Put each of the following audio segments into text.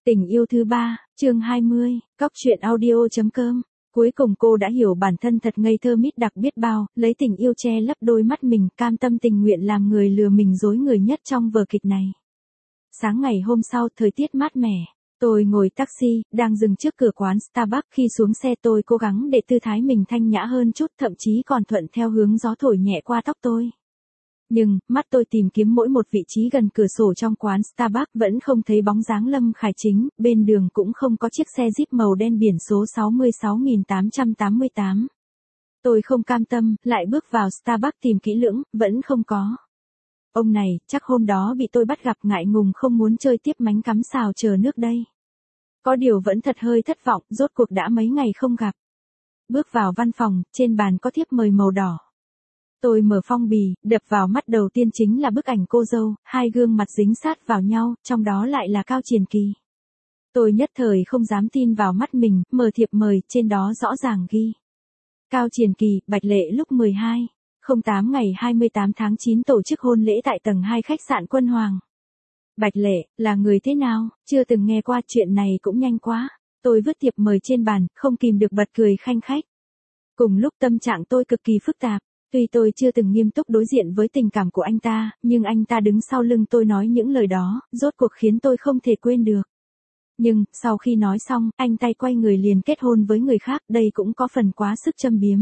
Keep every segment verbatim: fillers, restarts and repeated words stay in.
Tình yêu thứ ba, chương hai mươi, cóc truyện audio chấm com. Cuối cùng cô đã hiểu bản thân thật ngây thơ mít đặc biết bao, lấy tình yêu che lấp đôi mắt mình, cam tâm tình nguyện làm người lừa mình dối người nhất trong vở kịch này. Sáng ngày hôm sau, thời tiết mát mẻ. Tôi ngồi taxi, đang dừng trước cửa quán Starbucks. Khi xuống xe tôi cố gắng để tư thái mình thanh nhã hơn chút, thậm chí còn thuận theo hướng gió thổi nhẹ qua tóc tôi. Nhưng, mắt tôi tìm kiếm mỗi một vị trí gần cửa sổ trong quán Starbucks vẫn không thấy bóng dáng Lâm Khải Chính, bên đường cũng không có chiếc xe Jeep màu đen biển số sáu sáu tám tám tám. Tôi không cam tâm, lại bước vào Starbucks tìm kỹ lưỡng, vẫn không có. Ông này, chắc hôm đó bị tôi bắt gặp ngại ngùng không muốn chơi tiếp mánh cắm xào chờ nước đây. Có điều vẫn thật hơi thất vọng, rốt cuộc đã mấy ngày không gặp. Bước vào văn phòng, trên bàn có thiếp mời màu đỏ. Tôi mở phong bì, đập vào mắt đầu tiên chính là bức ảnh cô dâu, hai gương mặt dính sát vào nhau, trong đó lại là Cao Triền Kỳ. Tôi nhất thời không dám tin vào mắt mình, mở thiệp mời, trên đó rõ ràng ghi. Cao Triền Kỳ, Bạch Lệ lúc mười hai không tám ngày hai mươi tám tháng chín tổ chức hôn lễ tại tầng hai khách sạn Quân Hoàng. Bạch Lệ, là người thế nào, chưa từng nghe qua chuyện này cũng nhanh quá. Tôi vứt thiệp mời trên bàn, không kìm được bật cười khanh khách. Cùng lúc tâm trạng tôi cực kỳ phức tạp. Tuy tôi chưa từng nghiêm túc đối diện với tình cảm của anh ta, nhưng anh ta đứng sau lưng tôi nói những lời đó, rốt cuộc khiến tôi không thể quên được. Nhưng, sau khi nói xong, anh tay quay người liền kết hôn với người khác, đây cũng có phần quá sức châm biếm.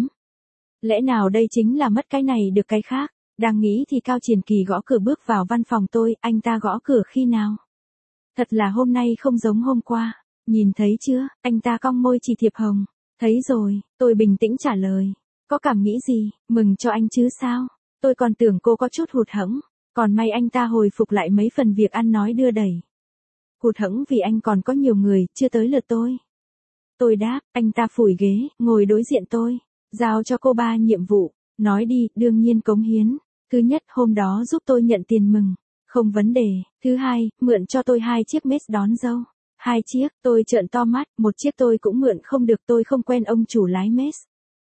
Lẽ nào đây chính là mất cái này được cái khác? Đang nghĩ thì Cao Triền Kỳ gõ cửa bước vào văn phòng tôi, anh ta gõ cửa khi nào? Thật là hôm nay không giống hôm qua. Nhìn thấy chưa, anh ta cong môi chỉ thiệp hồng. Thấy rồi, tôi bình tĩnh trả lời. Có cảm nghĩ gì, mừng cho anh chứ sao? Tôi còn tưởng cô có chút hụt hẫng, còn may anh ta hồi phục lại mấy phần việc ăn nói đưa đẩy. Hụt hẫng vì anh còn có nhiều người, chưa tới lượt tôi. Tôi đáp, anh ta phủi ghế, ngồi đối diện tôi, giao cho cô ba nhiệm vụ, nói đi, đương nhiên cống hiến. Thứ nhất, hôm đó giúp tôi nhận tiền mừng, không vấn đề. Thứ hai, mượn cho tôi hai chiếc mết đón dâu. Hai chiếc, tôi trợn to mắt, một chiếc tôi cũng mượn không được, tôi không quen ông chủ lái mết.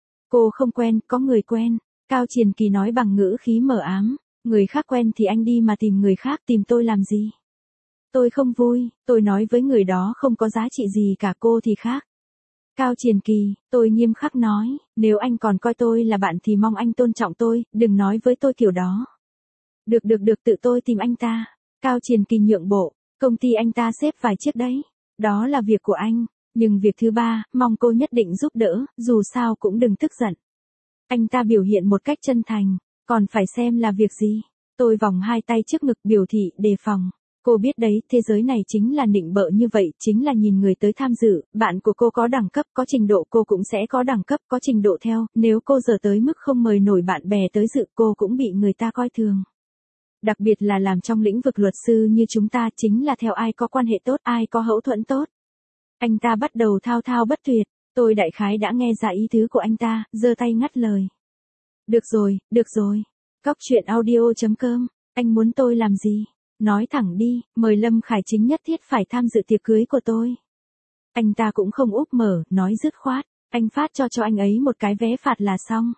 Cô không quen, có người quen. Cao Triền Kỳ nói bằng ngữ khí mờ ám. Người khác quen thì anh đi mà tìm người khác, tìm tôi làm gì? Tôi không vui, tôi nói với người đó không có giá trị gì cả, cô thì khác. Cao Triền Kỳ, tôi nghiêm khắc nói, nếu anh còn coi tôi là bạn thì mong anh tôn trọng tôi, đừng nói với tôi kiểu đó. Được được được, tự tôi tìm anh ta. Cao Triền Kỳ nhượng bộ, công ty anh ta xếp vài chiếc đấy. Đó là việc của anh. Nhưng việc thứ ba, mong cô nhất định giúp đỡ, dù sao cũng đừng tức giận. Anh ta biểu hiện một cách chân thành, còn phải xem là việc gì. Tôi vòng hai tay trước ngực biểu thị đề phòng. Cô biết đấy, thế giới này chính là nịnh bợ như vậy, chính là nhìn người tới tham dự, bạn của cô có đẳng cấp, có trình độ, cô cũng sẽ có đẳng cấp, có trình độ theo, nếu cô giờ tới mức không mời nổi bạn bè tới dự, cô cũng bị người ta coi thường. Đặc biệt là làm trong lĩnh vực luật sư như chúng ta, chính là theo ai có quan hệ tốt, ai có hậu thuẫn tốt. Anh ta bắt đầu thao thao bất tuyệt, tôi đại khái đã nghe ra ý tứ của anh ta, giơ tay ngắt lời. Được rồi, được rồi. Cóc truyện audio chấm com, anh muốn tôi làm gì? Nói thẳng đi, mời Lâm Khải Chính nhất thiết phải tham dự tiệc cưới của tôi. Anh ta cũng không úp mở, nói dứt khoát, anh phát cho cho anh ấy một cái vé phạt là xong.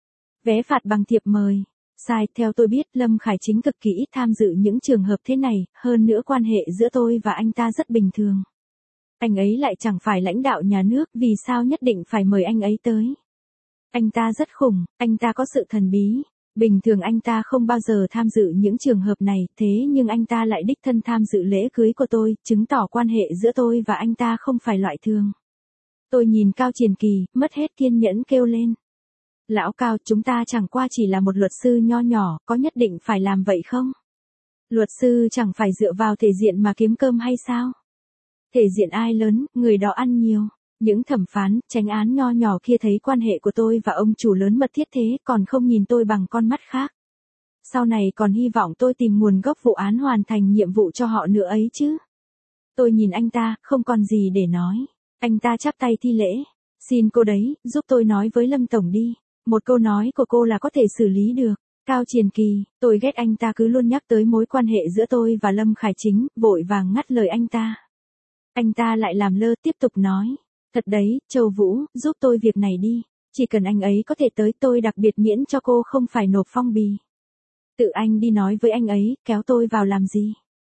Vé phạt bằng thiệp mời. Sai, theo tôi biết, Lâm Khải Chính cực kỳ ít tham dự những trường hợp thế này, hơn nữa quan hệ giữa tôi và anh ta rất bình thường. Anh ấy lại chẳng phải lãnh đạo nhà nước, vì sao nhất định phải mời anh ấy tới? Anh ta rất khủng, anh ta có sự thần bí. Bình thường anh ta không bao giờ tham dự những trường hợp này, thế nhưng anh ta lại đích thân tham dự lễ cưới của tôi, chứng tỏ quan hệ giữa tôi và anh ta không phải loại thường. Tôi nhìn Cao Triền Kỳ, mất hết kiên nhẫn kêu lên. Lão Cao, chúng ta chẳng qua chỉ là một luật sư nho nhỏ, có nhất định phải làm vậy không? Luật sư chẳng phải dựa vào thể diện mà kiếm cơm hay sao? Thể diện ai lớn, người đó ăn nhiều. Những thẩm phán, chánh án nho nhỏ kia thấy quan hệ của tôi và ông chủ lớn mật thiết thế, còn không nhìn tôi bằng con mắt khác. Sau này còn hy vọng tôi tìm nguồn gốc vụ án hoàn thành nhiệm vụ cho họ nữa ấy chứ. Tôi nhìn anh ta, không còn gì để nói. Anh ta chắp tay thi lễ. Xin cô đấy, giúp tôi nói với Lâm Tổng đi. Một câu nói của cô là có thể xử lý được. Cao Triền Kỳ, tôi ghét anh ta cứ luôn nhắc tới mối quan hệ giữa tôi và Lâm Khải Chính, vội vàng ngắt lời anh ta. Anh ta lại làm lơ tiếp tục nói. Thật đấy, Châu Vũ, giúp tôi việc này đi. Chỉ cần anh ấy có thể tới, tôi đặc biệt miễn cho cô không phải nộp phong bì. Tự anh đi nói với anh ấy, kéo tôi vào làm gì?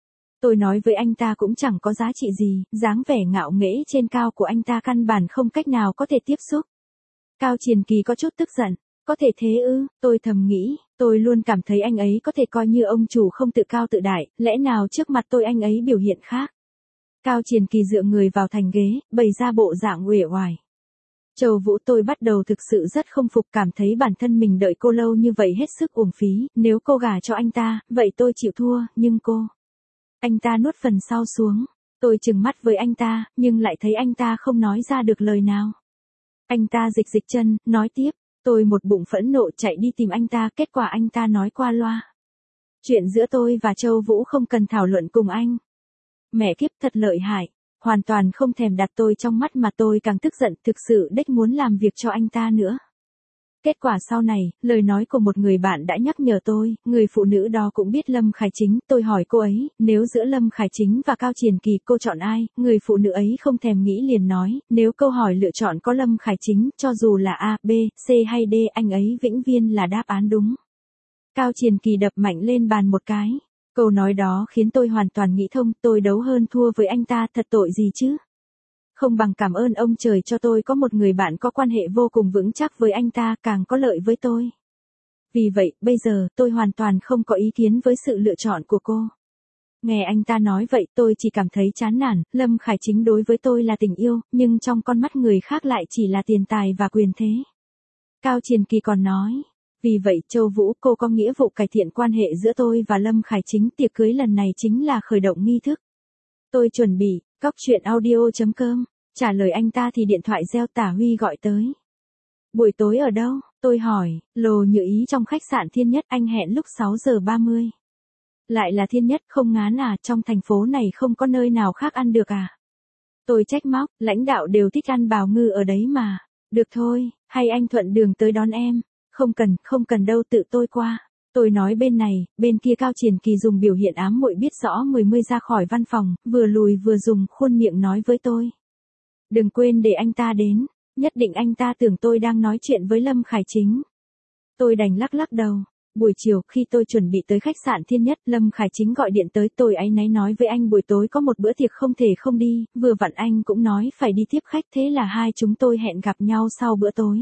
Tôi nói với anh ta cũng chẳng có giá trị gì, dáng vẻ ngạo nghễ trên cao của anh ta căn bản không cách nào có thể tiếp xúc. Cao Triền Kỳ có chút tức giận, có thể thế ư, tôi thầm nghĩ, tôi luôn cảm thấy anh ấy có thể coi như ông chủ không tự cao tự đại, lẽ nào trước mặt tôi anh ấy biểu hiện khác. Cao Triền Kỳ dựa người vào thành ghế, bày ra bộ dạng uể oải. Châu Vũ, tôi bắt đầu thực sự rất không phục, cảm thấy bản thân mình đợi cô lâu như vậy hết sức uổng phí, nếu cô gả cho anh ta, vậy tôi chịu thua, nhưng cô... Anh ta nuốt phần sau xuống, tôi trừng mắt với anh ta, nhưng lại thấy anh ta không nói ra được lời nào. Anh ta dịch dịch chân, nói tiếp, tôi một bụng phẫn nộ chạy đi tìm anh ta, kết quả anh ta nói qua loa. Chuyện giữa tôi và Châu Vũ không cần thảo luận cùng anh. Mẹ kiếp, thật lợi hại, hoàn toàn không thèm đặt tôi trong mắt mà tôi càng tức giận, thực sự đếch muốn làm việc cho anh ta nữa. Kết quả sau này, lời nói của một người bạn đã nhắc nhở tôi, người phụ nữ đó cũng biết Lâm Khải Chính, tôi hỏi cô ấy, nếu giữa Lâm Khải Chính và Cao Triền Kỳ cô chọn ai, người phụ nữ ấy không thèm nghĩ liền nói, nếu câu hỏi lựa chọn có Lâm Khải Chính, cho dù là A, B, C hay D, anh ấy vĩnh viễn là đáp án đúng. Cao Triền Kỳ đập mạnh lên bàn một cái. Câu nói đó khiến tôi hoàn toàn nghĩ thông, tôi đấu hơn thua với anh ta, thật tội gì chứ. Không bằng cảm ơn ông trời cho tôi có một người bạn có quan hệ vô cùng vững chắc với anh ta, càng có lợi với tôi. Vì vậy, bây giờ, tôi hoàn toàn không có ý kiến với sự lựa chọn của cô. Nghe anh ta nói vậy, tôi chỉ cảm thấy chán nản, Lâm Khải Chính đối với tôi là tình yêu, nhưng trong con mắt người khác lại chỉ là tiền tài và quyền thế. Cao Triền Kỳ còn nói, vì vậy Châu Vũ, cô có nghĩa vụ cải thiện quan hệ giữa tôi và Lâm Khải Chính, tiệc cưới lần này chính là khởi động nghi thức. Tôi chuẩn bị, cóc truyện audio chấm com. Trả lời anh ta thì điện thoại reo, Tả Huy gọi tới. Buổi tối ở đâu? Tôi hỏi, Lồ Như Ý trong khách sạn Thiên Nhất, anh hẹn lúc sáu giờ ba mươi. Lại là Thiên Nhất, không ngán à, trong thành phố này không có nơi nào khác ăn được à? Tôi trách móc, lãnh đạo đều thích ăn bào ngư ở đấy mà. Được thôi, hay anh thuận đường tới đón em? Không cần, không cần đâu, tự tôi qua. Tôi nói bên này, bên kia Cao Triền Kỳ dùng biểu hiện ám muội biết rõ mười mươi ra khỏi văn phòng, vừa lùi vừa dùng khuôn miệng nói với tôi. Đừng quên để anh ta đến, nhất định anh ta tưởng tôi đang nói chuyện với Lâm Khải Chính. Tôi đành lắc lắc đầu. Buổi chiều, khi tôi chuẩn bị tới khách sạn Thiên Nhất, Lâm Khải Chính gọi điện tới, tôi áy náy nói với anh buổi tối có một bữa tiệc không thể không đi, vừa vặn anh cũng nói phải đi tiếp khách, thế là hai chúng tôi hẹn gặp nhau sau bữa tối.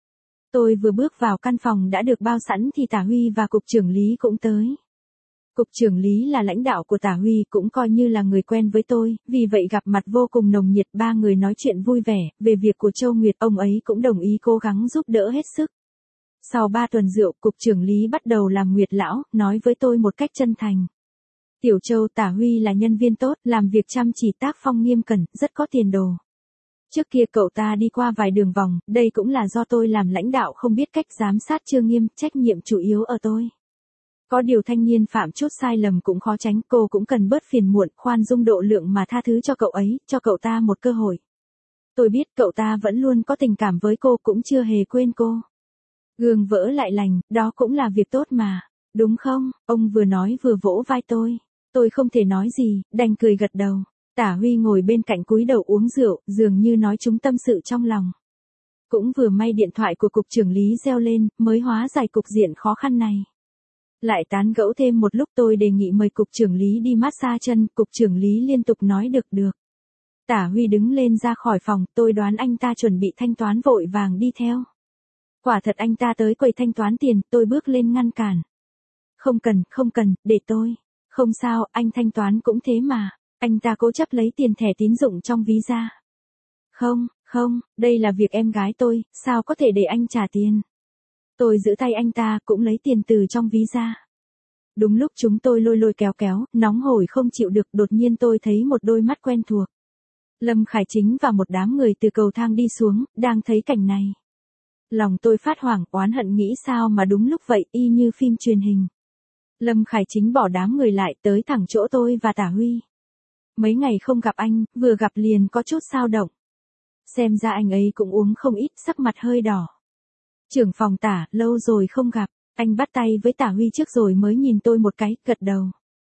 Tôi vừa bước vào căn phòng đã được bao sẵn thì Tả Huy và Cục trưởng Lý cũng tới. Cục trưởng Lý là lãnh đạo của Tả Huy, cũng coi như là người quen với tôi, vì vậy gặp mặt vô cùng nồng nhiệt, ba người nói chuyện vui vẻ, về việc của Châu Nguyệt, ông ấy cũng đồng ý cố gắng giúp đỡ hết sức. Sau ba tuần rượu, Cục trưởng Lý bắt đầu làm Nguyệt lão, nói với tôi một cách chân thành. Tiểu Châu, Tả Huy là nhân viên tốt, làm việc chăm chỉ, tác phong nghiêm cẩn, rất có tiền đồ. Trước kia cậu ta đi qua vài đường vòng, đây cũng là do tôi làm lãnh đạo không biết cách giám sát chưa nghiêm, trách nhiệm chủ yếu ở tôi. Có điều thanh niên phạm chút sai lầm cũng khó tránh, cô cũng cần bớt phiền muộn, khoan dung độ lượng mà tha thứ cho cậu ấy, cho cậu ta một cơ hội. Tôi biết cậu ta vẫn luôn có tình cảm với cô, cũng chưa hề quên cô. Gương vỡ lại lành, đó cũng là việc tốt mà, đúng không? Ông vừa nói vừa vỗ vai tôi. Tôi không thể nói gì, đành cười gật đầu. Tả Huy ngồi bên cạnh cúi đầu uống rượu, dường như nói chúng tâm sự trong lòng. Cũng vừa may điện thoại của Cục trưởng Lý reo lên, mới hóa giải cục diện khó khăn này. Lại tán gẫu thêm một lúc, tôi đề nghị mời Cục trưởng Lý đi massage chân, Cục trưởng Lý liên tục nói được được. Tả Huy đứng lên ra khỏi phòng, tôi đoán anh ta chuẩn bị thanh toán, vội vàng đi theo. Quả thật anh ta tới quầy thanh toán tiền, tôi bước lên ngăn cản. Không cần, không cần, để tôi. Không sao, anh thanh toán cũng thế mà. Anh ta cố chấp lấy tiền thẻ tín dụng trong ví ra. Không, không, đây là việc em gái tôi, sao có thể để anh trả tiền. Tôi giữ tay anh ta, cũng lấy tiền từ trong ví ra. Đúng lúc chúng tôi lôi lôi kéo kéo, nóng hổi không chịu được, đột nhiên tôi thấy một đôi mắt quen thuộc. Lâm Khải Chính và một đám người từ cầu thang đi xuống, đang thấy cảnh này. Lòng tôi phát hoảng, oán hận nghĩ sao mà đúng lúc vậy, y như phim truyền hình. Lâm Khải Chính bỏ đám người lại, tới thẳng chỗ tôi và Tả Huy. Mấy ngày không gặp anh, vừa gặp liền có chút xao động. Xem ra anh ấy cũng uống không ít, sắc mặt hơi đỏ. Trưởng phòng Tả, lâu rồi không gặp. Anh bắt tay với Tả Huy trước rồi mới nhìn tôi một cái, gật đầu.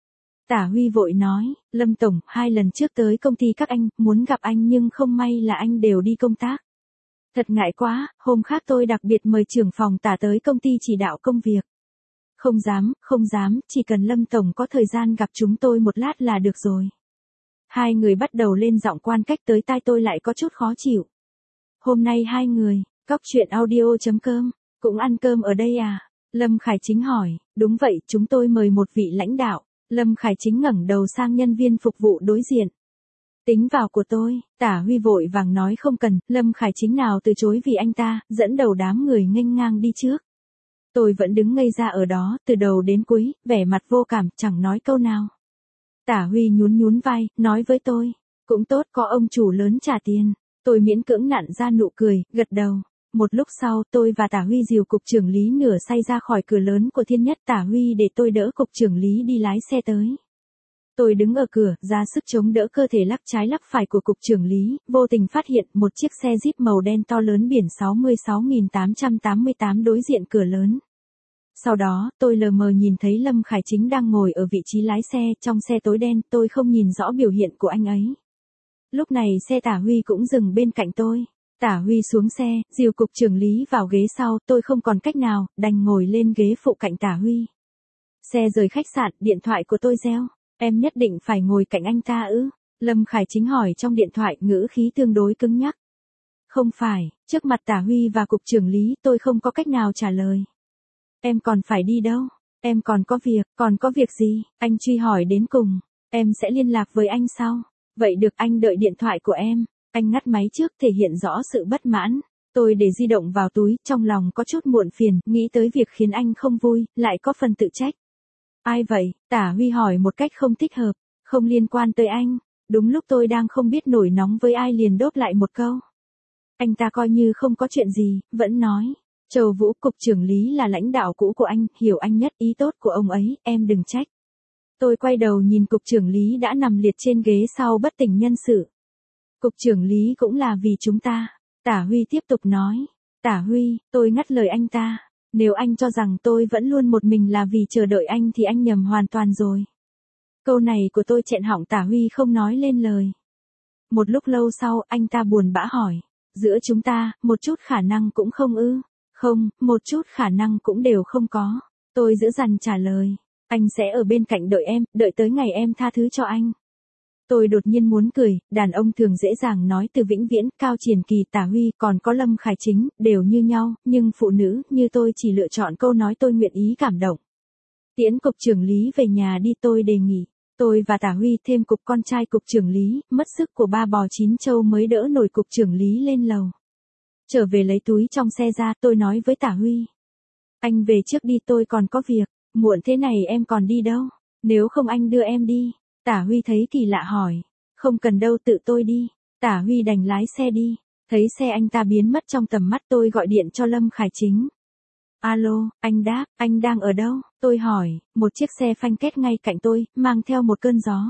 Tả Huy vội nói, Lâm Tổng, hai lần trước tới công ty các anh, muốn gặp anh nhưng không may là anh đều đi công tác. Thật ngại quá, hôm khác tôi đặc biệt mời trưởng phòng Tả tới công ty chỉ đạo công việc. Không dám, không dám, chỉ cần Lâm Tổng có thời gian gặp chúng tôi một lát là được rồi. Hai người bắt đầu lên giọng quan cách tới tai tôi lại có chút khó chịu. Hôm nay hai người, cóc truyện audio.com, cũng ăn cơm ở đây à? Lâm Khải Chính hỏi, đúng vậy, chúng tôi mời một vị lãnh đạo. Lâm Khải Chính ngẩng đầu sang nhân viên phục vụ đối diện. Tính vào của tôi, Tả Huy vội vàng nói không cần, Lâm Khải Chính nào từ chối vì anh ta, dẫn đầu đám người nghênh ngang đi trước. Tôi vẫn đứng ngây ra ở đó, từ đầu đến cuối, vẻ mặt vô cảm, chẳng nói câu nào. Tả Huy nhún nhún vai, nói với tôi, cũng tốt có ông chủ lớn trả tiền. Tôi miễn cưỡng nặn ra nụ cười, gật đầu. Một lúc sau, tôi và Tả Huy dìu cục trưởng lý nửa say ra khỏi cửa lớn của Thiên Nhất. Tả Huy để tôi đỡ cục trưởng lý đi lái xe tới. Tôi đứng ở cửa, ra sức chống đỡ cơ thể lắc trái lắc phải của cục trưởng lý, vô tình phát hiện một chiếc xe Jeep màu đen to lớn biển sáu mươi sáu nghìn tám trăm tám mươi tám đối diện cửa lớn. Sau đó, tôi lờ mờ nhìn thấy Lâm Khải Chính đang ngồi ở vị trí lái xe, trong xe tối đen, tôi không nhìn rõ biểu hiện của anh ấy. Lúc này xe Tả Huy cũng dừng bên cạnh tôi. Tả Huy xuống xe, dìu cục trưởng lý vào ghế sau, tôi không còn cách nào, đành ngồi lên ghế phụ cạnh Tả Huy. Xe rời khách sạn, điện thoại của tôi reo. Em nhất định phải ngồi cạnh anh ta ư? Lâm Khải Chính hỏi trong điện thoại, ngữ khí tương đối cứng nhắc. Không phải, trước mặt Tả Huy và cục trưởng lý tôi không có cách nào trả lời. Em còn phải đi đâu? Em còn có việc, còn có việc gì? Anh truy hỏi đến cùng. Em sẽ liên lạc với anh sau. Vậy được, anh đợi điện thoại của em. Anh ngắt máy trước thể hiện rõ sự bất mãn. Tôi để di động vào túi, trong lòng có chút muộn phiền, nghĩ tới việc khiến anh không vui, lại có phần tự trách. Ai vậy? Tả Huy hỏi một cách không thích hợp. Không liên quan tới anh. Đúng lúc tôi đang không biết nổi nóng với ai liền đốt lại một câu. Anh ta coi như không có chuyện gì, vẫn nói. Châu Vũ, cục trưởng lý là lãnh đạo cũ của anh, hiểu anh nhất, ý tốt của ông ấy, em đừng trách. Tôi quay đầu nhìn cục trưởng lý đã nằm liệt trên ghế sau bất tỉnh nhân sự. Cục trưởng lý cũng là vì chúng ta. Tả Huy tiếp tục nói. Tả Huy, tôi ngắt lời anh ta. Nếu anh cho rằng tôi vẫn luôn một mình là vì chờ đợi anh thì anh nhầm hoàn toàn rồi. Câu này của tôi chẹn họng Tả Huy không nói lên lời. Một lúc lâu sau, anh ta buồn bã hỏi. Giữa chúng ta, một chút khả năng cũng không ư? Không, một chút khả năng cũng đều không có. Tôi giữ dằn trả lời. Anh sẽ ở bên cạnh đợi em, đợi tới ngày em tha thứ cho anh. Tôi đột nhiên muốn cười, đàn ông thường dễ dàng nói từ vĩnh viễn, Cao Triển Kỳ, Tả Huy, còn có Lâm Khải Chính, đều như nhau, nhưng phụ nữ như tôi chỉ lựa chọn câu nói tôi nguyện ý cảm động. Tiễn cục trưởng lý về nhà đi, tôi đề nghị. Tôi và Tả Huy thêm cục con trai cục trưởng lý, mất sức của ba bò chín châu mới đỡ nổi cục trưởng lý lên lầu. Trở về lấy túi trong xe ra, tôi nói với Tả Huy. Anh về trước đi, tôi còn có việc, muộn thế này em còn đi đâu? Nếu không anh đưa em đi. Tả Huy thấy kỳ lạ hỏi. Không cần đâu, tự tôi đi. Tả Huy đành lái xe đi. Thấy xe anh ta biến mất trong tầm mắt, tôi gọi điện cho Lâm Khải Chính. Alo, anh đáp, anh đang ở đâu? Tôi hỏi, một chiếc xe phanh két ngay cạnh tôi, mang theo một cơn gió.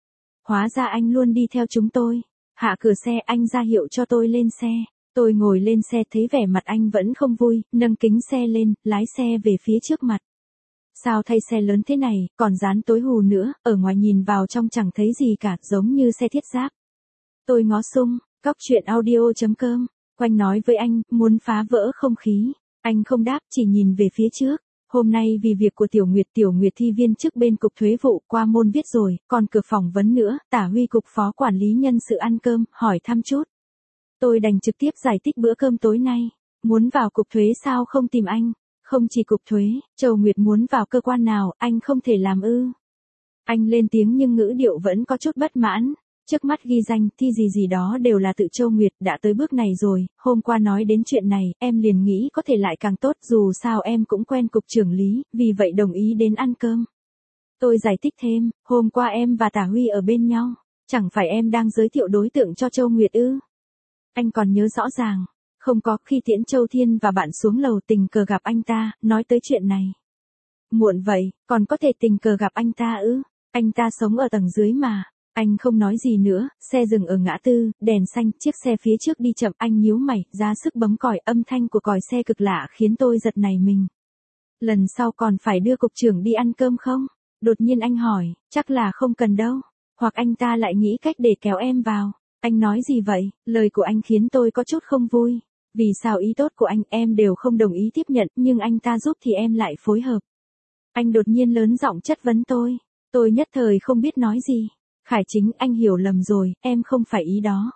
Hóa ra anh luôn đi theo chúng tôi. Hạ cửa xe, anh ra hiệu cho tôi lên xe. Tôi ngồi lên xe thấy vẻ mặt anh vẫn không vui, nâng kính xe lên, lái xe về phía trước mặt. Sao thay xe lớn thế này, còn dán tối hù nữa, ở ngoài nhìn vào trong chẳng thấy gì cả, giống như xe thiết giáp. Tôi ngó xung, cóc truyện audio.com, quanh nói với anh, muốn phá vỡ không khí. Anh không đáp, chỉ nhìn về phía trước. Hôm nay vì việc của Tiểu Nguyệt, Tiểu Nguyệt thi viên chức bên cục thuế vụ, qua môn viết rồi, còn cửa phỏng vấn nữa, Tả Huy cục phó quản lý nhân sự ăn cơm, hỏi thăm chút. Tôi đành trực tiếp giải thích bữa cơm tối nay. Muốn vào cục thuế sao không tìm anh? Không chỉ cục thuế, Châu Nguyệt muốn vào cơ quan nào, anh không thể làm ư? Anh lên tiếng nhưng ngữ điệu vẫn có chút bất mãn. Trước mắt ghi danh, thi gì gì đó đều là tự Châu Nguyệt, đã tới bước này rồi, hôm qua nói đến chuyện này, em liền nghĩ có thể lại càng tốt, dù sao em cũng quen cục trưởng lý, vì vậy đồng ý đến ăn cơm. Tôi giải thích thêm, hôm qua em và Tả Huy ở bên nhau, chẳng phải em đang giới thiệu đối tượng cho Châu Nguyệt ư? Anh còn nhớ rõ ràng. Không có, khi tiễn Châu Thiên và bạn xuống lầu tình cờ gặp anh ta, nói tới chuyện này. Muộn vậy, còn có thể tình cờ gặp anh ta ư? Anh ta sống ở tầng dưới mà. Anh không nói gì nữa, xe dừng ở ngã tư, đèn xanh, chiếc xe phía trước đi chậm, anh nhíu mày, ra sức bấm còi, âm thanh của còi xe cực lạ khiến tôi giật nảy mình. Lần sau còn phải đưa cục trưởng đi ăn cơm không? Đột nhiên anh hỏi, chắc là không cần đâu. Hoặc anh ta lại nghĩ cách để kéo em vào. Anh nói gì vậy? Lời của anh khiến tôi có chút không vui. Vì sao ý tốt của anh em đều không đồng ý tiếp nhận, nhưng anh ta giúp thì em lại phối hợp. Anh đột nhiên lớn giọng chất vấn tôi. Tôi nhất thời không biết nói gì. Khải Chính, anh hiểu lầm rồi, em không phải ý đó.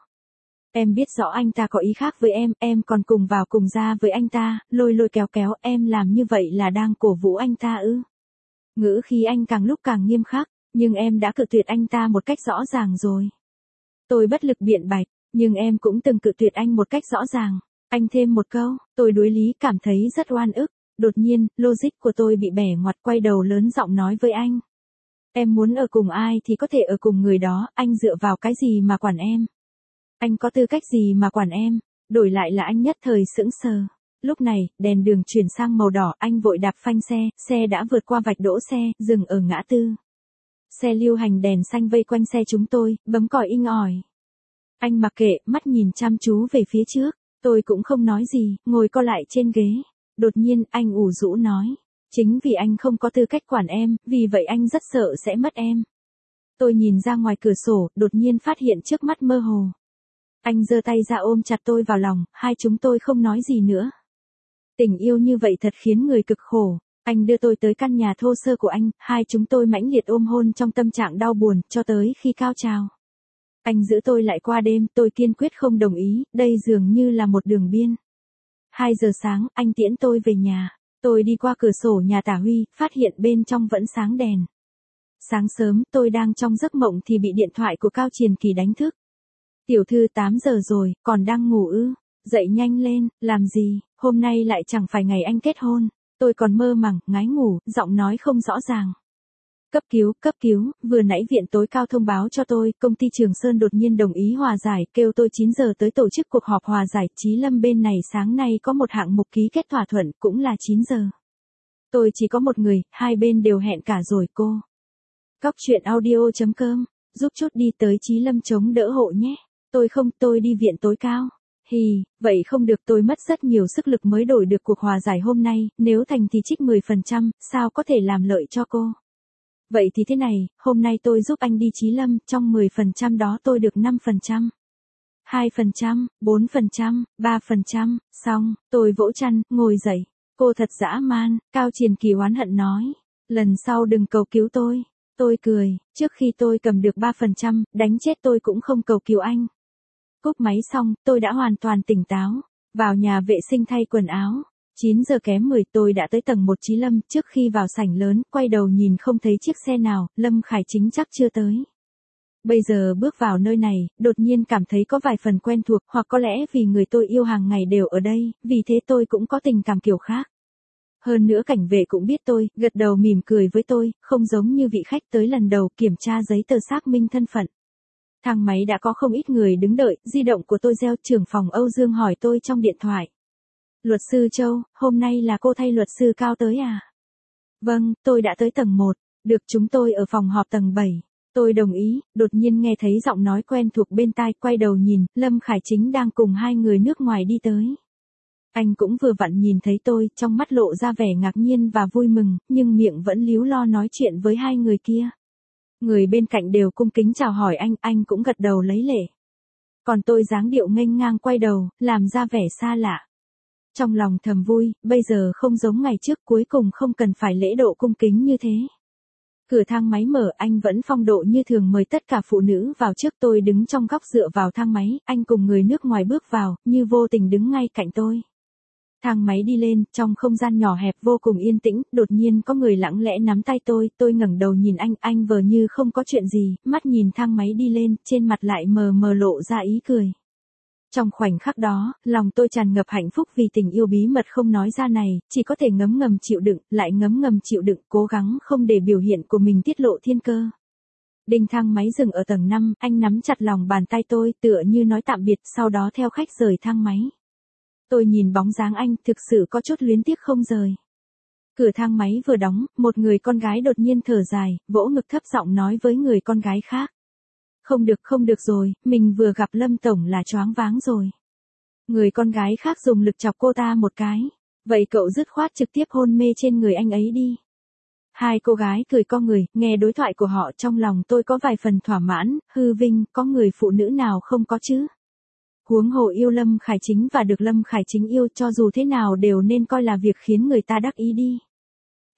Em biết rõ anh ta có ý khác với em, em còn cùng vào cùng ra với anh ta, lôi lôi kéo kéo, em làm như vậy là đang cổ vũ anh ta ư? Ngữ khí anh càng lúc càng nghiêm khắc, nhưng em đã cự tuyệt anh ta một cách rõ ràng rồi. Tôi bất lực biện bạch, nhưng em cũng từng cự tuyệt anh một cách rõ ràng. Anh thêm một câu, tôi đuối lý cảm thấy rất oan ức. Đột nhiên, logic của tôi bị bẻ ngoặt, quay đầu lớn giọng nói với anh. Em muốn ở cùng ai thì có thể ở cùng người đó, anh dựa vào cái gì mà quản em? Anh có tư cách gì mà quản em? Đổi lại là anh nhất thời sững sờ. Lúc này, đèn đường chuyển sang màu đỏ, anh vội đạp phanh xe, xe đã vượt qua vạch đỗ xe, dừng ở ngã tư. Xe lưu hành đèn xanh vây quanh xe chúng tôi, bấm còi inh ỏi. Anh mặc kệ, mắt nhìn chăm chú về phía trước, tôi cũng không nói gì, ngồi co lại trên ghế. Đột nhiên, anh ủ rũ nói. Chính vì anh không có tư cách quản em, vì vậy anh rất sợ sẽ mất em. Tôi nhìn ra ngoài cửa sổ, đột nhiên phát hiện trước mắt mơ hồ. Anh giơ tay ra ôm chặt tôi vào lòng, hai chúng tôi không nói gì nữa. Tình yêu như vậy thật khiến người cực khổ. Anh đưa tôi tới căn nhà thô sơ của anh, hai chúng tôi mãnh liệt ôm hôn trong tâm trạng đau buồn, cho tới khi cao trào. Anh giữ tôi lại qua đêm, tôi kiên quyết không đồng ý, đây dường như là một đường biên. Hai giờ sáng, anh tiễn tôi về nhà. Tôi đi qua cửa sổ nhà Tả Huy, phát hiện bên trong vẫn sáng đèn. Sáng sớm, tôi đang trong giấc mộng thì bị điện thoại của Cao Triền Kỳ đánh thức. Tiểu thư tám giờ rồi, còn đang ngủ ư? Dậy nhanh lên, làm gì, hôm nay lại chẳng phải ngày anh kết hôn. Tôi còn mơ màng, ngái ngủ, giọng nói không rõ ràng. Cấp cứu, cấp cứu, vừa nãy viện tối cao thông báo cho tôi, công ty Trường Sơn đột nhiên đồng ý hòa giải, kêu tôi chín giờ tới tổ chức cuộc họp hòa giải, Chí Lâm bên này sáng nay có một hạng mục ký kết thỏa thuận, cũng là chín giờ. Tôi chỉ có một người, hai bên đều hẹn cả rồi cô. Cóc truyện audio chấm com, giúp chút đi tới Chí Lâm chống đỡ hộ nhé. Tôi không, tôi đi viện tối cao. Hì, vậy không được, tôi mất rất nhiều sức lực mới đổi được cuộc hòa giải hôm nay, nếu thành thì trích mười phần trăm, sao có thể làm lợi cho cô. Vậy thì thế này, hôm nay tôi giúp anh đi Chí Lâm, trong mười phần trăm đó tôi được năm phần trăm. hai phần trăm, bốn phần trăm, ba phần trăm, xong, tôi vỗ chăn, ngồi dậy. Cô thật dã man, Cao Triền Kỳ oán hận nói. Lần sau đừng cầu cứu tôi. Tôi cười, trước khi tôi cầm được ba phần trăm, đánh chết tôi cũng không cầu cứu anh. Cúp máy xong, tôi đã hoàn toàn tỉnh táo. Vào nhà vệ sinh thay quần áo. chín giờ kém mười tôi đã tới tầng một Chí Lâm, trước khi vào sảnh lớn, quay đầu nhìn không thấy chiếc xe nào, Lâm Khải Chính chắc chưa tới. Bây giờ bước vào nơi này, đột nhiên cảm thấy có vài phần quen thuộc, hoặc có lẽ vì người tôi yêu hàng ngày đều ở đây, vì thế tôi cũng có tình cảm kiểu khác. Hơn nữa cảnh vệ cũng biết tôi, gật đầu mỉm cười với tôi, không giống như vị khách tới lần đầu kiểm tra giấy tờ xác minh thân phận. Thang máy đã có không ít người đứng đợi, di động của tôi reo, trưởng phòng Âu Dương hỏi tôi trong điện thoại. Luật sư Châu, hôm nay là cô thay luật sư Cao tới à? Vâng, tôi đã tới tầng một, được, chúng tôi ở phòng họp tầng bảy. Tôi đồng ý, đột nhiên nghe thấy giọng nói quen thuộc bên tai, quay đầu nhìn, Lâm Khải Chính đang cùng hai người nước ngoài đi tới. Anh cũng vừa vặn nhìn thấy tôi, trong mắt lộ ra vẻ ngạc nhiên và vui mừng, nhưng miệng vẫn líu lo nói chuyện với hai người kia. Người bên cạnh đều cung kính chào hỏi anh, anh cũng gật đầu lấy lễ. Còn tôi dáng điệu nghênh ngang quay đầu, làm ra vẻ xa lạ. Trong lòng thầm vui, bây giờ không giống ngày trước, cuối cùng không cần phải lễ độ cung kính như thế. Cửa thang máy mở, anh vẫn phong độ như thường mời tất cả phụ nữ vào trước, tôi đứng trong góc dựa vào thang máy, anh cùng người nước ngoài bước vào, như vô tình đứng ngay cạnh tôi. Thang máy đi lên, trong không gian nhỏ hẹp vô cùng yên tĩnh, đột nhiên có người lặng lẽ nắm tay tôi, tôi ngẩng đầu nhìn anh, anh vờ như không có chuyện gì, mắt nhìn thang máy đi lên, trên mặt lại mờ mờ lộ ra ý cười. Trong khoảnh khắc đó, lòng tôi tràn ngập hạnh phúc vì tình yêu bí mật không nói ra này, chỉ có thể ngấm ngầm chịu đựng, lại ngấm ngầm chịu đựng, cố gắng không để biểu hiện của mình tiết lộ thiên cơ. Đinh thang máy dừng ở tầng năm, anh nắm chặt lòng bàn tay tôi, tựa như nói tạm biệt, sau đó theo khách rời thang máy. Tôi nhìn bóng dáng anh, thực sự có chút luyến tiếc không rời. Cửa thang máy vừa đóng, một người con gái đột nhiên thở dài, vỗ ngực thấp giọng nói với người con gái khác. Không được, không được rồi, mình vừa gặp Lâm Tổng là choáng váng rồi. Người con gái khác dùng lực chọc cô ta một cái. Vậy cậu dứt khoát trực tiếp hôn mê trên người anh ấy đi. Hai cô gái cười co người, nghe đối thoại của họ trong lòng tôi có vài phần thỏa mãn, hư vinh, có người phụ nữ nào không có chứ. Huống hồ yêu Lâm Khải Chính và được Lâm Khải Chính yêu, cho dù thế nào đều nên coi là việc khiến người ta đắc ý đi.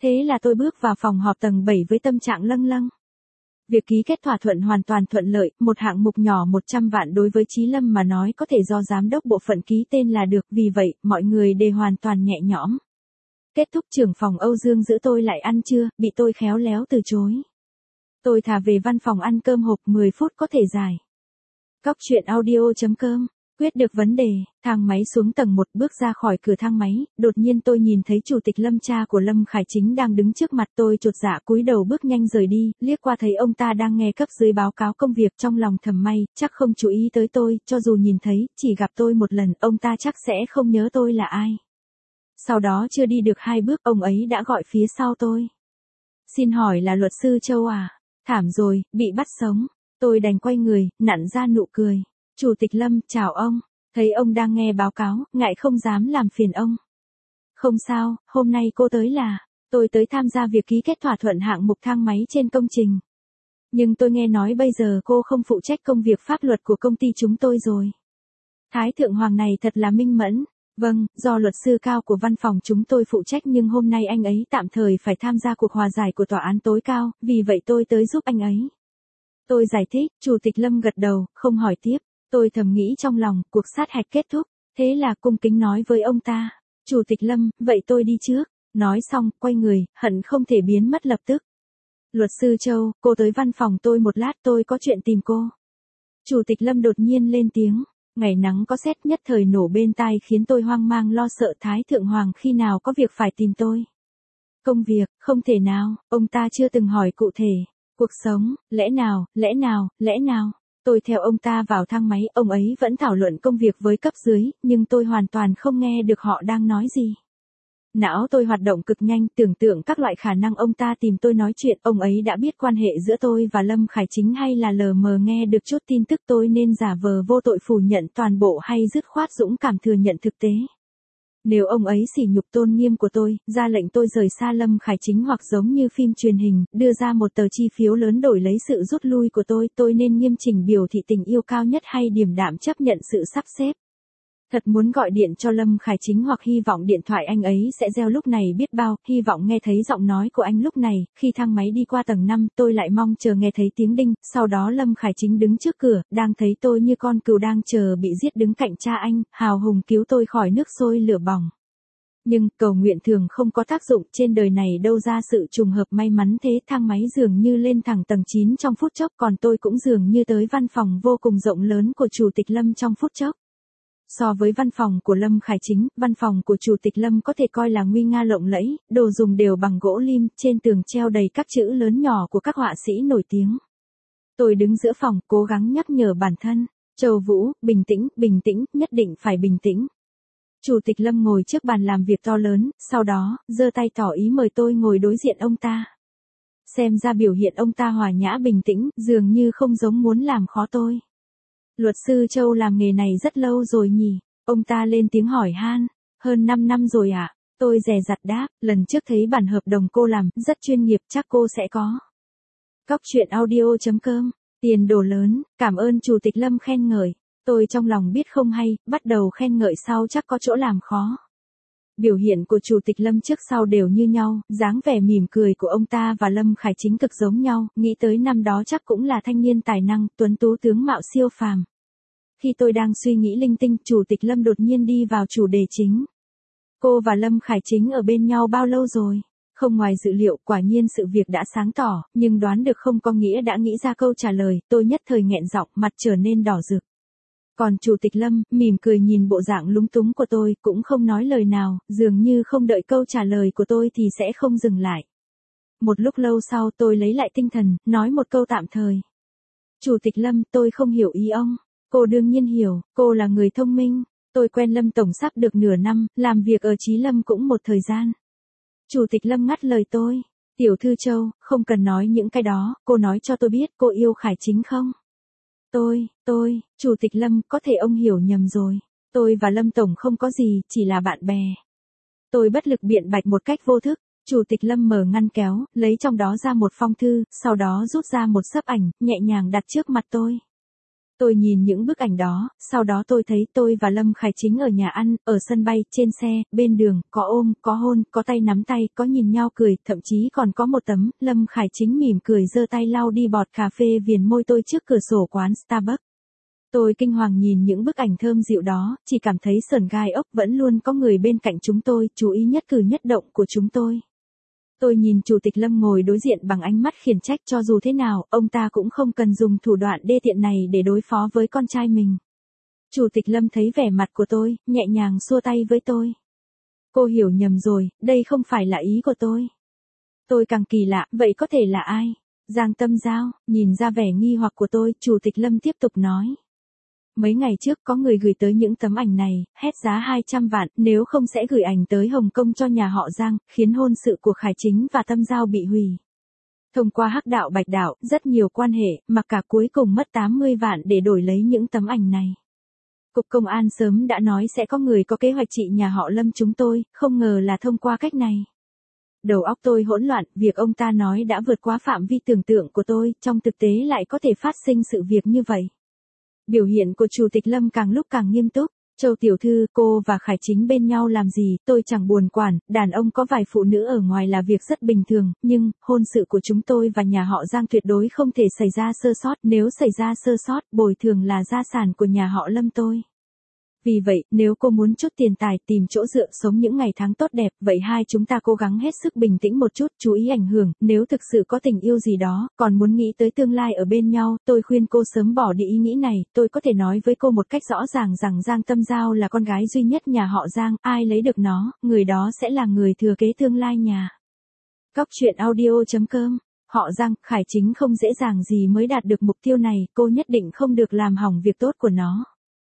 Thế là tôi bước vào phòng họp tầng bảy với tâm trạng lâng lâng. Việc ký kết thỏa thuận hoàn toàn thuận lợi, một hạng mục nhỏ một trăm vạn đối với Chí Lâm mà nói có thể do giám đốc bộ phận ký tên là được, vì vậy, mọi người đều hoàn toàn nhẹ nhõm. Kết thúc trưởng phòng Âu Dương giữ tôi lại ăn trưa, bị tôi khéo léo từ chối. Tôi thà về văn phòng ăn cơm hộp mười phút có thể dài. Cóc truyện audio chấm com quyết được vấn đề, thang máy xuống tầng một, bước ra khỏi cửa thang máy, đột nhiên tôi nhìn thấy Chủ tịch Lâm, cha của Lâm Khải Chính đang đứng trước mặt tôi, chột dạ cúi đầu bước nhanh rời đi, liếc qua thấy ông ta đang nghe cấp dưới báo cáo công việc, trong lòng thầm may, chắc không chú ý tới tôi, cho dù nhìn thấy, chỉ gặp tôi một lần, ông ta chắc sẽ không nhớ tôi là ai. Sau đó chưa đi được hai bước, ông ấy đã gọi phía sau tôi. Xin hỏi là luật sư Châu à? Thảm rồi, bị bắt sống. Tôi đành quay người, nặn ra nụ cười. Chủ tịch Lâm, chào ông. Thấy ông đang nghe báo cáo, ngại không dám làm phiền ông. Không sao, hôm nay cô tới là, tôi tới tham gia việc ký kết thỏa thuận hạng mục thang máy trên công trình. Nhưng tôi nghe nói bây giờ cô không phụ trách công việc pháp luật của công ty chúng tôi rồi. Thái thượng hoàng này thật là minh mẫn. Vâng, do luật sư cao của văn phòng chúng tôi phụ trách, nhưng hôm nay anh ấy tạm thời phải tham gia cuộc hòa giải của tòa án tối cao, vì vậy tôi tới giúp anh ấy. Tôi giải thích, Chủ tịch Lâm gật đầu, không hỏi tiếp. Tôi thầm nghĩ trong lòng, cuộc sát hạch kết thúc, thế là cung kính nói với ông ta. Chủ tịch Lâm, vậy tôi đi trước. Nói xong, quay người, hận không thể biến mất lập tức. Luật sư Châu, cô tới văn phòng tôi một lát, tôi có chuyện tìm cô. Chủ tịch Lâm đột nhiên lên tiếng. Ngày nắng có sét nhất thời nổ bên tai khiến tôi hoang mang lo sợ, Thái thượng hoàng khi nào có việc phải tìm tôi. Công việc, không thể nào, ông ta chưa từng hỏi cụ thể. Cuộc sống, lẽ nào, lẽ nào, lẽ nào. Tôi theo ông ta vào thang máy, ông ấy vẫn thảo luận công việc với cấp dưới, nhưng tôi hoàn toàn không nghe được họ đang nói gì. Não tôi hoạt động cực nhanh, tưởng tượng các loại khả năng ông ta tìm tôi nói chuyện, ông ấy đã biết quan hệ giữa tôi và Lâm Khải Chính, hay là lờ mờ nghe được chút tin tức, tôi nên giả vờ vô tội phủ nhận toàn bộ hay dứt khoát dũng cảm thừa nhận thực tế. Nếu ông ấy sỉ nhục tôn nghiêm của tôi, ra lệnh tôi rời xa Lâm Khải Chính, hoặc giống như phim truyền hình, đưa ra một tờ chi phiếu lớn đổi lấy sự rút lui của tôi, tôi nên nghiêm chỉnh biểu thị tình yêu cao nhất hay điềm đạm chấp nhận sự sắp xếp. Thật muốn gọi điện cho Lâm Khải Chính, hoặc hy vọng điện thoại anh ấy sẽ reo lúc này biết bao, hy vọng nghe thấy giọng nói của anh lúc này. Khi thang máy đi qua tầng năm, tôi lại mong chờ nghe thấy tiếng đinh, sau đó Lâm Khải Chính đứng trước cửa, đang thấy tôi như con cừu đang chờ bị giết đứng cạnh cha anh, hào hùng cứu tôi khỏi nước sôi lửa bỏng. Nhưng, cầu nguyện thường không có tác dụng, trên đời này đâu ra sự trùng hợp may mắn thế, thang máy dường như lên thẳng tầng chín trong phút chốc, còn tôi cũng dường như tới văn phòng vô cùng rộng lớn của Chủ tịch Lâm trong phút chốc. So với văn phòng của Lâm Khải Chính, văn phòng của Chủ tịch Lâm có thể coi là nguy nga lộng lẫy, đồ dùng đều bằng gỗ lim, trên tường treo đầy các chữ lớn nhỏ của các họa sĩ nổi tiếng. Tôi đứng giữa phòng, cố gắng nhắc nhở bản thân. Châu Vũ, bình tĩnh, bình tĩnh, nhất định phải bình tĩnh. Chủ tịch Lâm ngồi trước bàn làm việc to lớn, sau đó, giơ tay tỏ ý mời tôi ngồi đối diện ông ta. Xem ra biểu hiện ông ta hòa nhã bình tĩnh, dường như không giống muốn làm khó tôi. Luật sư Châu làm nghề này rất lâu rồi nhỉ? Ông ta lên tiếng hỏi han. Hơn năm năm rồi ạ. À? Tôi dè dặt đáp, lần trước thấy bản hợp đồng cô làm, rất chuyên nghiệp, chắc cô sẽ có. Cóc truyện audio chấm com, tiền đồ lớn, cảm ơn Chủ tịch Lâm khen ngợi. Tôi trong lòng biết không hay, bắt đầu khen ngợi sau chắc có chỗ làm khó. Biểu hiện của Chủ tịch Lâm trước sau đều như nhau, dáng vẻ mỉm cười của ông ta và Lâm Khải Chính cực giống nhau, nghĩ tới năm đó chắc cũng là thanh niên tài năng, tuấn tú tướng mạo siêu phàm. Khi tôi đang suy nghĩ linh tinh, Chủ tịch Lâm đột nhiên đi vào chủ đề chính. Cô và Lâm Khải Chính ở bên nhau bao lâu rồi? Không ngoài dự liệu, quả nhiên sự việc đã sáng tỏ, nhưng đoán được không có nghĩa đã nghĩ ra câu trả lời, tôi nhất thời nghẹn giọng, mặt trở nên đỏ rực. Còn Chủ tịch Lâm, mỉm cười nhìn bộ dạng lúng túng của tôi, cũng không nói lời nào, dường như không đợi câu trả lời của tôi thì sẽ không dừng lại. Một lúc lâu sau tôi lấy lại tinh thần, nói một câu tạm thời. Chủ tịch Lâm, tôi không hiểu ý ông. Cô đương nhiên hiểu, cô là người thông minh. Tôi quen Lâm Tổng sắp được nửa năm, làm việc ở Chí Lâm cũng một thời gian. Chủ tịch Lâm ngắt lời tôi. Tiểu thư Châu, không cần nói những cái đó, cô nói cho tôi biết cô yêu Khải Chính không? Tôi, tôi, Chủ tịch Lâm, có thể ông hiểu nhầm rồi. Tôi và Lâm Tổng không có gì, chỉ là bạn bè. Tôi bất lực biện bạch một cách vô thức. Chủ tịch Lâm mở ngăn kéo, lấy trong đó ra một phong thư, sau đó rút ra một xấp ảnh, nhẹ nhàng đặt trước mặt tôi. Tôi nhìn những bức ảnh đó, sau đó tôi thấy tôi và Lâm Khải Chính ở nhà ăn, ở sân bay, trên xe, bên đường, có ôm, có hôn, có tay nắm tay, có nhìn nhau cười, thậm chí còn có một tấm, Lâm Khải Chính mỉm cười giơ tay lau đi bọt cà phê viền môi tôi trước cửa sổ quán Starbucks. Tôi kinh hoàng nhìn những bức ảnh thơm dịu đó, chỉ cảm thấy sởn gai ốc, vẫn luôn có người bên cạnh chúng tôi, chú ý nhất cử nhất động của chúng tôi. Tôi nhìn Chủ tịch Lâm ngồi đối diện bằng ánh mắt khiển trách, cho dù thế nào, ông ta cũng không cần dùng thủ đoạn đê tiện này để đối phó với con trai mình. Chủ tịch Lâm thấy vẻ mặt của tôi, nhẹ nhàng xua tay với tôi. Cô hiểu nhầm rồi, đây không phải là ý của tôi. Tôi càng kỳ lạ, vậy có thể là ai? Giang Tâm Giao, nhìn ra vẻ nghi hoặc của tôi, Chủ tịch Lâm tiếp tục nói. Mấy ngày trước có người gửi tới những tấm ảnh này, hét giá hai trăm vạn, nếu không sẽ gửi ảnh tới Hồng Kông cho nhà họ Giang, khiến hôn sự của Khải Chính và Tâm Giao bị hủy. Thông qua hắc đạo bạch đạo, rất nhiều quan hệ, mà cả cuối cùng mất tám mươi vạn để đổi lấy những tấm ảnh này. Cục Công an sớm đã nói sẽ có người có kế hoạch trị nhà họ Lâm chúng tôi, không ngờ là thông qua cách này. Đầu óc tôi hỗn loạn, việc ông ta nói đã vượt quá phạm vi tưởng tượng của tôi, trong thực tế lại có thể phát sinh sự việc như vậy. Biểu hiện của Chủ tịch Lâm càng lúc càng nghiêm túc. Châu tiểu thư, cô và Khải Chính bên nhau làm gì, tôi chẳng buồn quản, đàn ông có vài phụ nữ ở ngoài là việc rất bình thường, nhưng, hôn sự của chúng tôi và nhà họ Giang tuyệt đối không thể xảy ra sơ sót, nếu xảy ra sơ sót, bồi thường là gia sản của nhà họ Lâm tôi. Vì vậy, nếu cô muốn chút tiền tài, tìm chỗ dựa, sống những ngày tháng tốt đẹp, vậy hai chúng ta cố gắng hết sức bình tĩnh một chút, chú ý ảnh hưởng, nếu thực sự có tình yêu gì đó, còn muốn nghĩ tới tương lai ở bên nhau, tôi khuyên cô sớm bỏ đi ý nghĩ này, tôi có thể nói với cô một cách rõ ràng rằng Giang Tâm Giao là con gái duy nhất nhà họ Giang, ai lấy được nó, người đó sẽ là người thừa kế tương lai nhà. Cóc truyện audio chấm com. Họ Giang, Khải Chính không dễ dàng gì mới đạt được mục tiêu này, cô nhất định không được làm hỏng việc tốt của nó.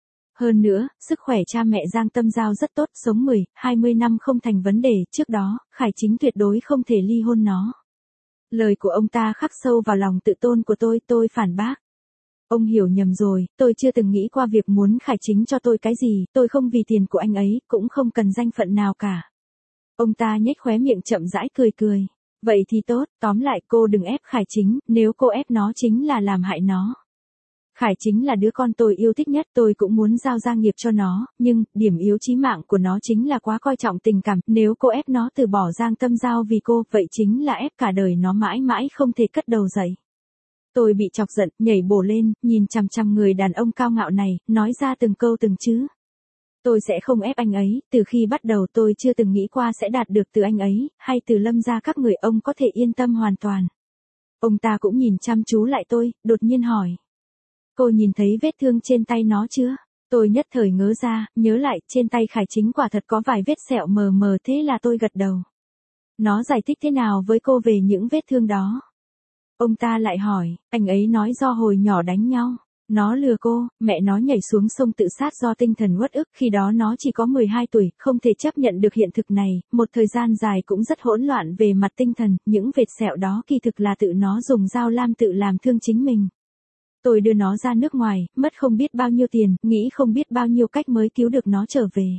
Hơn nữa, sức khỏe cha mẹ Giang Tâm Giao rất tốt, sống mười, hai mươi năm không thành vấn đề, trước đó, Khải Chính tuyệt đối không thể ly hôn nó. Lời của ông ta khắc sâu vào lòng tự tôn của tôi, tôi phản bác. Ông hiểu nhầm rồi, tôi chưa từng nghĩ qua việc muốn Khải Chính cho tôi cái gì, tôi không vì tiền của anh ấy, cũng không cần danh phận nào cả. Ông ta nhếch khóe miệng chậm rãi cười cười. Vậy thì tốt, tóm lại cô đừng ép Khải Chính, nếu cô ép nó chính là làm hại nó. Khải Chính là đứa con tôi yêu thích nhất, tôi cũng muốn giao gia nghiệp cho nó, nhưng, điểm yếu chí mạng của nó chính là quá coi trọng tình cảm, nếu cô ép nó từ bỏ Giang Tâm Giao vì cô, vậy chính là ép cả đời nó mãi mãi không thể cất đầu dậy. Tôi bị chọc giận, nhảy bổ lên, nhìn chằm chằm người đàn ông cao ngạo này, nói ra từng câu từng chữ. Tôi sẽ không ép anh ấy, từ khi bắt đầu tôi chưa từng nghĩ qua sẽ đạt được từ anh ấy, hay từ Lâm gia các người, ông có thể yên tâm hoàn toàn. Ông ta cũng nhìn chăm chú lại tôi, đột nhiên hỏi. Cô nhìn thấy vết thương trên tay nó chưa? Tôi nhất thời ngớ ra, nhớ lại, trên tay Khải Chính quả thật có vài vết sẹo mờ mờ, thế là tôi gật đầu. Nó giải thích thế nào với cô về những vết thương đó? Ông ta lại hỏi, anh ấy nói do hồi nhỏ đánh nhau. Nó lừa cô, mẹ nó nhảy xuống sông tự sát do tinh thần uất ức, khi đó nó chỉ có mười hai tuổi, không thể chấp nhận được hiện thực này, một thời gian dài cũng rất hỗn loạn về mặt tinh thần, những vệt sẹo đó kỳ thực là tự nó dùng dao lam tự làm thương chính mình. Tôi đưa nó ra nước ngoài, mất không biết bao nhiêu tiền, nghĩ không biết bao nhiêu cách mới cứu được nó trở về.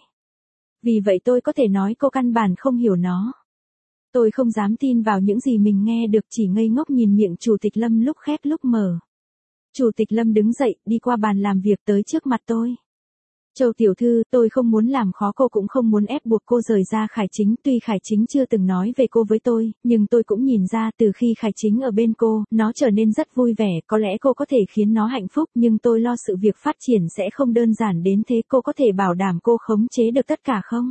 Vì vậy tôi có thể nói cô căn bản không hiểu nó. Tôi không dám tin vào những gì mình nghe được, chỉ ngây ngốc nhìn miệng Chủ tịch Lâm lúc khép lúc mở. Chủ tịch Lâm đứng dậy, đi qua bàn làm việc tới trước mặt tôi. Châu tiểu thư, tôi không muốn làm khó cô, cũng không muốn ép buộc cô rời ra Khải Chính, tuy Khải Chính chưa từng nói về cô với tôi, nhưng tôi cũng nhìn ra từ khi Khải Chính ở bên cô, nó trở nên rất vui vẻ, có lẽ cô có thể khiến nó hạnh phúc, nhưng tôi lo sự việc phát triển sẽ không đơn giản đến thế, cô có thể bảo đảm cô khống chế được tất cả không?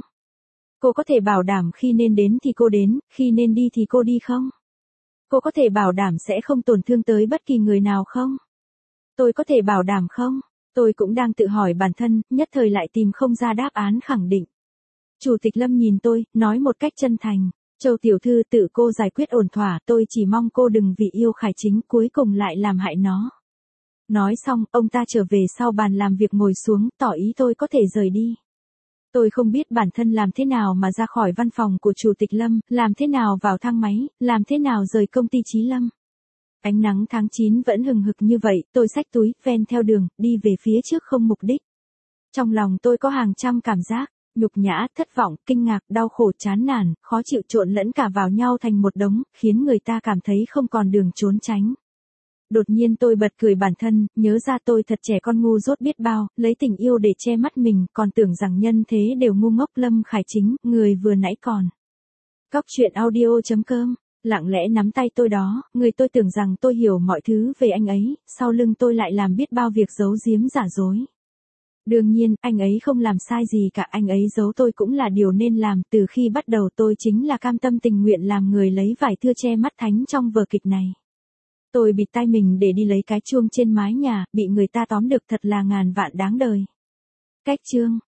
Cô có thể bảo đảm khi nên đến thì cô đến, khi nên đi thì cô đi không? Cô có thể bảo đảm sẽ không tổn thương tới bất kỳ người nào không? Tôi có thể bảo đảm không? Tôi cũng đang tự hỏi bản thân, nhất thời lại tìm không ra đáp án khẳng định. Chủ tịch Lâm nhìn tôi, nói một cách chân thành, Châu tiểu thư, tự cô giải quyết ổn thỏa, tôi chỉ mong cô đừng vì yêu Khải Chính cuối cùng lại làm hại nó. Nói xong, ông ta trở về sau bàn làm việc ngồi xuống, tỏ ý tôi có thể rời đi. Tôi không biết bản thân làm thế nào mà ra khỏi văn phòng của Chủ tịch Lâm, làm thế nào vào thang máy, làm thế nào rời công ty Chí Lâm. Ánh nắng tháng chín vẫn hừng hực như vậy, tôi xách túi, ven theo đường, đi về phía trước không mục đích. Trong lòng tôi có hàng trăm cảm giác, nhục nhã, thất vọng, kinh ngạc, đau khổ, chán nản, khó chịu trộn lẫn cả vào nhau thành một đống, khiến người ta cảm thấy không còn đường trốn tránh. Đột nhiên tôi bật cười bản thân, nhớ ra tôi thật trẻ con ngu dốt biết bao, lấy tình yêu để che mắt mình, còn tưởng rằng nhân thế đều ngu ngốc. Lâm Khải Chính, người vừa nãy còn. Cóc truyện audio.com, lặng lẽ nắm tay tôi đó, người tôi tưởng rằng tôi hiểu mọi thứ về anh ấy, sau lưng tôi lại làm biết bao việc giấu giếm giả dối. Đương nhiên, anh ấy không làm sai gì cả, anh ấy giấu tôi cũng là điều nên làm, từ khi bắt đầu tôi chính là cam tâm tình nguyện làm người lấy vải thưa che mắt thánh trong vở kịch này. Tôi bịt tai mình để đi lấy cái chuông trên mái nhà, bị người ta tóm được thật là ngàn vạn đáng đời. Cách chương